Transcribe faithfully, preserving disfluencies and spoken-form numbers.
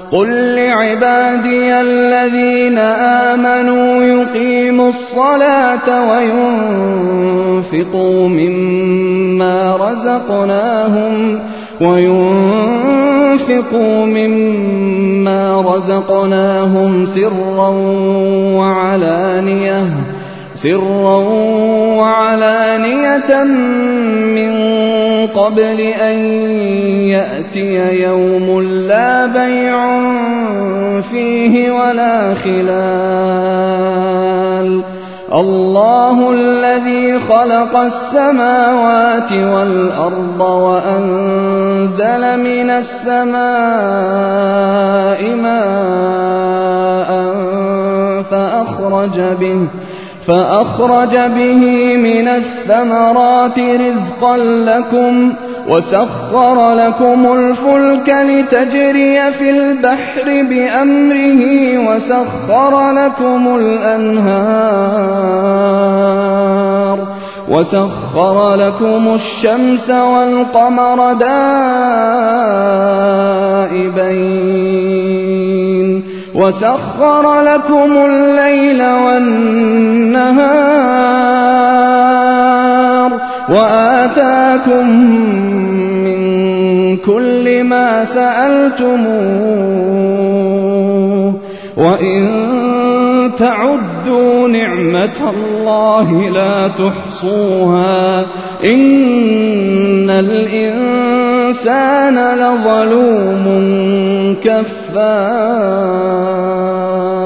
قل لعبادي الذين آمنوا يقيموا الصلاة وينفقوا مما رزقناهم وينفقوا مما رزقناهم سرا وعلانية سرا وعلانية من قبل أن يأتي يوم لا بيع فيه ولا خلال الله الذي خلق السماوات والأرض وأنزل من السماء ماء فأخرج به فأخرج به من الثمرات رزقا لكم وسخر لكم الفلك لتجري في البحر بأمره وسخر لكم الأنهار وسخر لكم الشمس والقمر دائبين وسخر لكم الليل والنهار وآتاكم من كل ما سألتموه وإن تعدوا نعمة الله لا تحصوها إن الإنسان لظلوم كفار.